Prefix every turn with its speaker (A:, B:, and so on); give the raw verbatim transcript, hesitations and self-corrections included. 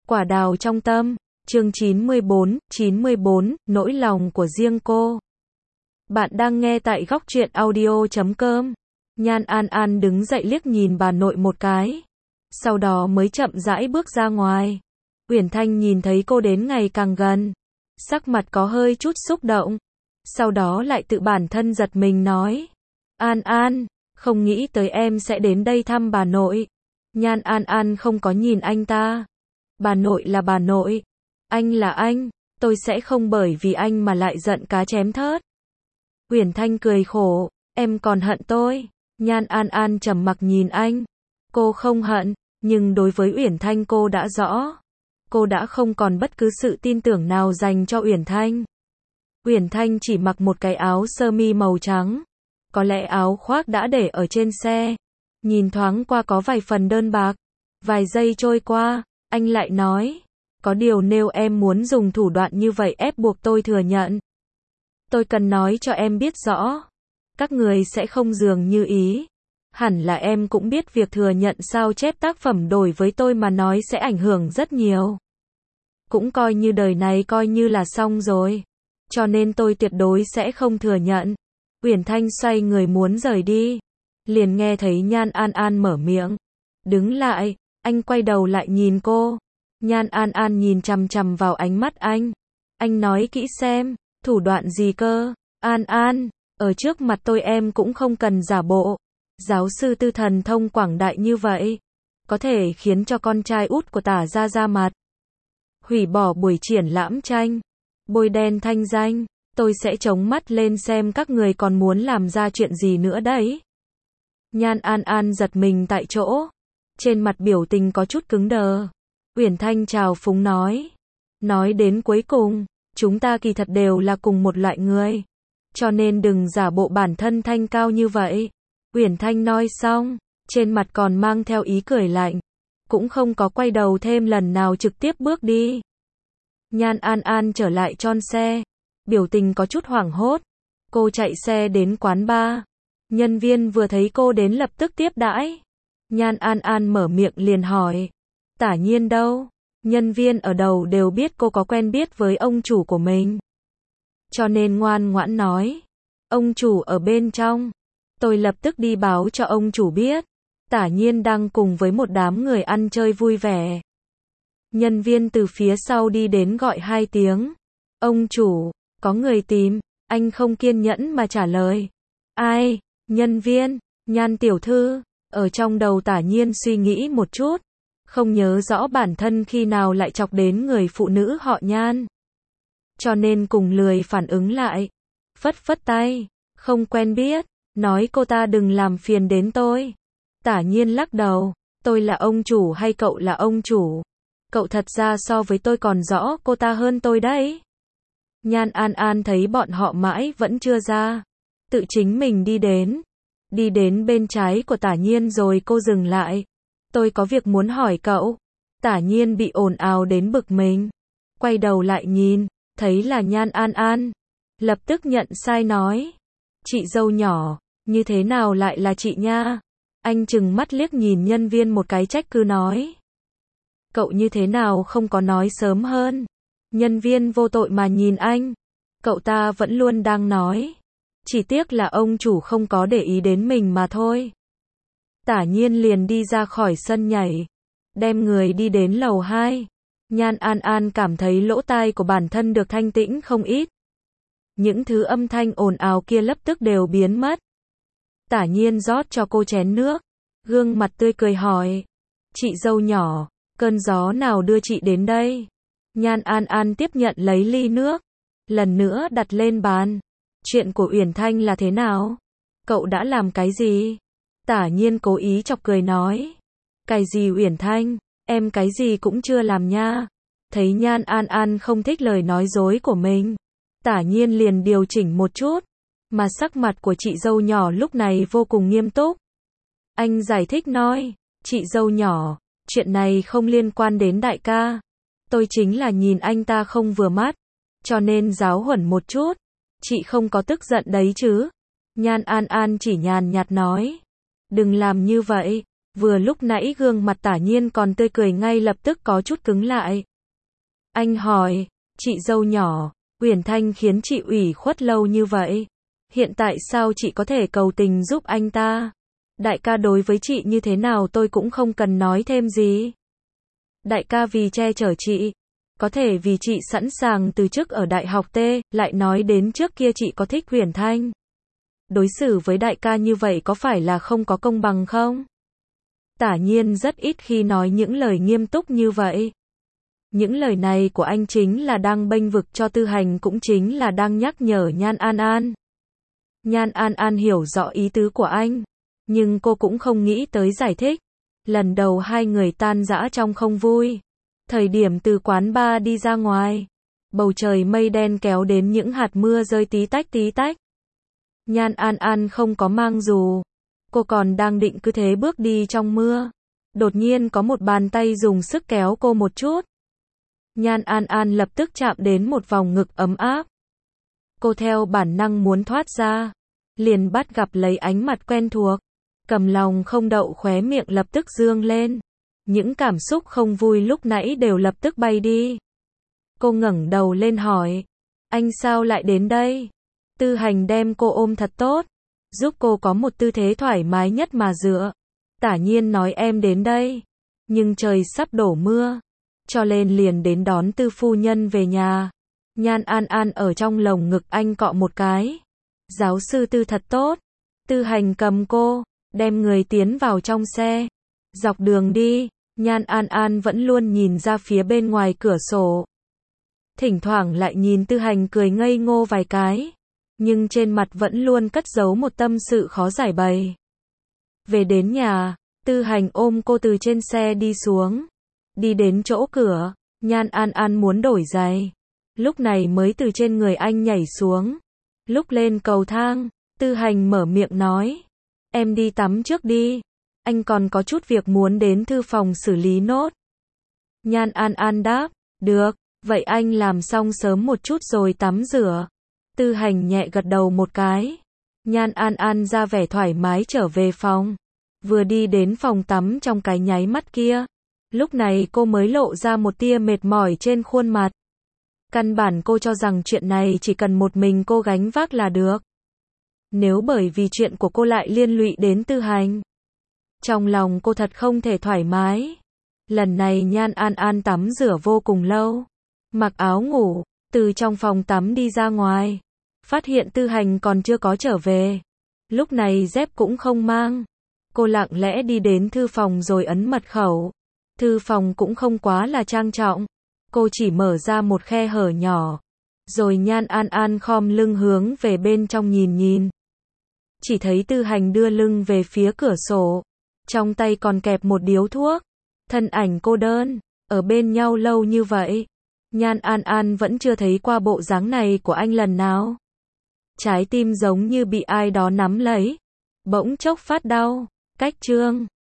A: Quả đào trong tâm, chương chín mươi bốn, chín mươi bốn, nỗi lòng của riêng cô. Bạn đang nghe tại góc truyện audio chấm com. Nhan An An đứng dậy liếc nhìn bà nội một cái. Sau đó mới chậm rãi bước ra ngoài. Uyển Thanh nhìn thấy cô đến ngày càng gần. Sắc mặt có hơi chút xúc động. Sau đó lại tự bản thân giật mình nói. An An, không nghĩ tới em sẽ đến đây thăm bà nội. Nhan An An không có nhìn anh ta. Bà nội là bà nội. Anh là anh. Tôi sẽ không bởi vì anh mà lại giận cá chém thớt. Uyển Thanh cười khổ. Em còn hận tôi. Nhan An An trầm mặc nhìn anh. Cô không hận, nhưng đối với Uyển Thanh cô đã rõ. Cô đã không còn bất cứ sự tin tưởng nào dành cho Uyển Thanh. Uyển Thanh chỉ mặc một cái áo sơ mi màu trắng. Có lẽ áo khoác đã để ở trên xe. Nhìn thoáng qua có vài phần đơn bạc. Vài giây trôi qua, anh lại nói. Có điều nếu em muốn dùng thủ đoạn như vậy ép buộc tôi thừa nhận. Tôi cần nói cho em biết rõ. Các người sẽ không dường như ý. Hẳn là em cũng biết việc thừa nhận sao chép tác phẩm đối với tôi mà nói sẽ ảnh hưởng rất nhiều. Cũng coi như đời này coi như là xong rồi. Cho nên tôi tuyệt đối sẽ không thừa nhận. Uyển Thanh xoay người muốn rời đi. Liền nghe thấy Nhan An An mở miệng. Đứng lại, anh quay đầu lại nhìn cô. Nhan An An nhìn chằm chằm vào ánh mắt anh. Anh nói kỹ xem, thủ đoạn gì cơ? An An, ở trước mặt tôi em cũng không cần giả bộ. Giáo sư Tư thần thông quảng đại như vậy, có thể khiến cho con trai út của Tả gia ra mặt. Hủy bỏ buổi triển lãm tranh, bôi đen thanh danh, tôi sẽ chống mắt lên xem các người còn muốn làm ra chuyện gì nữa đấy. Nhan An An giật mình tại chỗ, trên mặt biểu tình có chút cứng đờ. Uyển Thanh trào phúng nói, nói đến cuối cùng, chúng ta kỳ thật đều là cùng một loại người, cho nên đừng giả bộ bản thân thanh cao như vậy. Uyển Thanh nói xong, trên mặt còn mang theo ý cười lạnh, cũng không có quay đầu thêm lần nào trực tiếp bước đi. Nhan An An trở lại tròn xe, biểu tình có chút hoảng hốt. Cô chạy xe đến quán bar. Nhân viên vừa thấy cô đến lập tức tiếp đãi. Nhan An An mở miệng liền hỏi, Tả Nhiên đâu? Nhân viên ở đầu đều biết cô có quen biết với ông chủ của mình. Cho nên ngoan ngoãn nói, ông chủ ở bên trong. Tôi lập tức đi báo cho ông chủ biết. Tả Nhiên đang cùng với một đám người ăn chơi vui vẻ. Nhân viên từ phía sau đi đến gọi hai tiếng. Ông chủ, có người tìm. Anh không kiên nhẫn mà trả lời. Ai? Nhân viên, Nhan tiểu thư. Ở trong đầu Tả Nhiên suy nghĩ một chút. Không nhớ rõ bản thân khi nào lại chọc đến người phụ nữ họ Nhan. Cho nên cùng lười phản ứng lại. Phất phất tay. Không quen biết. Nói cô ta đừng làm phiền đến tôi. Tả Nhiên lắc đầu. Tôi là ông chủ hay cậu là ông chủ? Cậu thật ra so với tôi còn rõ cô ta hơn tôi đấy. Nhan An An thấy bọn họ mãi vẫn chưa ra. Tự chính mình đi đến. Đi đến bên trái của Tả Nhiên rồi cô dừng lại. Tôi có việc muốn hỏi cậu. Tả Nhiên bị ồn ào đến bực mình. Quay đầu lại nhìn. Thấy là Nhan An An. Lập tức nhận sai nói. Chị dâu nhỏ. Như thế nào lại là chị nha? Anh trừng mắt liếc nhìn nhân viên một cái trách cứ nói. Cậu như thế nào không có nói sớm hơn? Nhân viên vô tội mà nhìn anh. Cậu ta vẫn luôn đang nói. Chỉ tiếc là ông chủ không có để ý đến mình mà thôi. Tả Nhiên liền đi ra khỏi sân nhảy. Đem người đi đến lầu hai. Nhan An An cảm thấy lỗ tai của bản thân được thanh tĩnh không ít. Những thứ âm thanh ồn ào kia lập tức đều biến mất. Tả Nhiên rót cho cô chén nước. Gương mặt tươi cười hỏi. Chị dâu nhỏ, cơn gió nào đưa chị đến đây? Nhan An An tiếp nhận lấy ly nước. Lần nữa đặt lên bàn. Chuyện của Uyển Thanh là thế nào? Cậu đã làm cái gì? Tả Nhiên cố ý chọc cười nói. Cái gì Uyển Thanh? Em cái gì cũng chưa làm nha. Thấy Nhan An An không thích lời nói dối của mình. Tả Nhiên liền điều chỉnh một chút. Mà sắc mặt của chị dâu nhỏ lúc này vô cùng nghiêm túc. Anh giải thích nói. Chị dâu nhỏ, chuyện này không liên quan đến đại ca. Tôi chính là nhìn anh ta không vừa mắt. Cho nên giáo huấn một chút. Chị không có tức giận đấy chứ? Nhan An An chỉ nhàn nhạt nói. Đừng làm như vậy. Vừa lúc nãy gương mặt Tả Nhiên còn tươi cười ngay lập tức có chút cứng lại. Anh hỏi, chị dâu nhỏ, Uyển Thanh khiến chị ủy khuất lâu như vậy. Hiện tại sao chị có thể cầu tình giúp anh ta? Đại ca đối với chị như thế nào tôi cũng không cần nói thêm gì. Đại ca vì che chở chị. Có thể vì chị sẵn sàng từ chức ở đại học T, lại nói đến trước kia chị có thích Uyển Thanh. Đối xử với đại ca như vậy có phải là không có công bằng không? Tả Nhiên rất ít khi nói những lời nghiêm túc như vậy. Những lời này của anh chính là đang bênh vực cho Tư Hành, cũng chính là đang nhắc nhở Nhan An An. Nhan An An hiểu rõ ý tứ của anh, nhưng cô cũng không nghĩ tới giải thích. Lần đầu hai người tan rã trong không vui. Thời điểm từ quán bar đi ra ngoài, bầu trời mây đen kéo đến những hạt mưa rơi tí tách tí tách. Nhan An An không có mang dù. Cô còn đang định cứ thế bước đi trong mưa. Đột nhiên có một bàn tay dùng sức kéo cô một chút. Nhan An An lập tức chạm đến một vòng ngực ấm áp. Cô theo bản năng muốn thoát ra, liền bắt gặp lấy ánh mặt quen thuộc. Cầm lòng không đậu khóe miệng lập tức dương lên. Những cảm xúc không vui lúc nãy đều lập tức bay đi. Cô ngẩng đầu lên hỏi, anh sao lại đến đây? Tư Hành đem cô ôm thật tốt, giúp cô có một tư thế thoải mái nhất mà dựa. Tả Nhiên nói em đến đây, nhưng trời sắp đổ mưa, cho nên liền đến đón Tư phu nhân về nhà. Nhan An An ở trong lồng ngực anh cọ một cái. Giáo sư Tư thật tốt. Tư Hành cầm cô, đem người tiến vào trong xe. Dọc đường đi, Nhan An An vẫn luôn nhìn ra phía bên ngoài cửa sổ. Thỉnh thoảng lại nhìn Tư Hành cười ngây ngô vài cái, nhưng trên mặt vẫn luôn cất giấu một tâm sự khó giải bày. Về đến nhà, Tư Hành ôm cô từ trên xe đi xuống. Đi đến chỗ cửa, Nhan An An muốn đổi giày. Lúc này mới từ trên người anh nhảy xuống. Lúc lên cầu thang, Tư Hành mở miệng nói, em đi tắm trước đi. Anh còn có chút việc muốn đến thư phòng xử lý nốt. Nhan An An đáp, được, vậy anh làm xong sớm một chút rồi tắm rửa. Tư Hành nhẹ gật đầu một cái. Nhan An An ra vẻ thoải mái trở về phòng. Vừa đi đến phòng tắm trong cái nháy mắt kia, lúc này cô mới lộ ra một tia mệt mỏi trên khuôn mặt. Căn bản cô cho rằng chuyện này chỉ cần một mình cô gánh vác là được. Nếu bởi vì chuyện của cô lại liên lụy đến Tư Hành, trong lòng cô thật không thể thoải mái. Lần này Nhan An An tắm rửa vô cùng lâu, mặc áo ngủ, từ trong phòng tắm đi ra ngoài, phát hiện Tư Hành còn chưa có trở về. Lúc này dép cũng không mang. Cô lặng lẽ đi đến thư phòng rồi ấn mật khẩu. Thư phòng cũng không quá là trang trọng. Cô chỉ mở ra một khe hở nhỏ. Rồi Nhan An An khom lưng hướng về bên trong nhìn nhìn. Chỉ thấy Tư Hành đưa lưng về phía cửa sổ. Trong tay còn kẹp một điếu thuốc. Thân ảnh cô đơn, ở bên nhau lâu như vậy. Nhan An An vẫn chưa thấy qua bộ dáng này của anh lần nào. Trái tim giống như bị ai đó nắm lấy. Bỗng chốc phát đau. Cách chương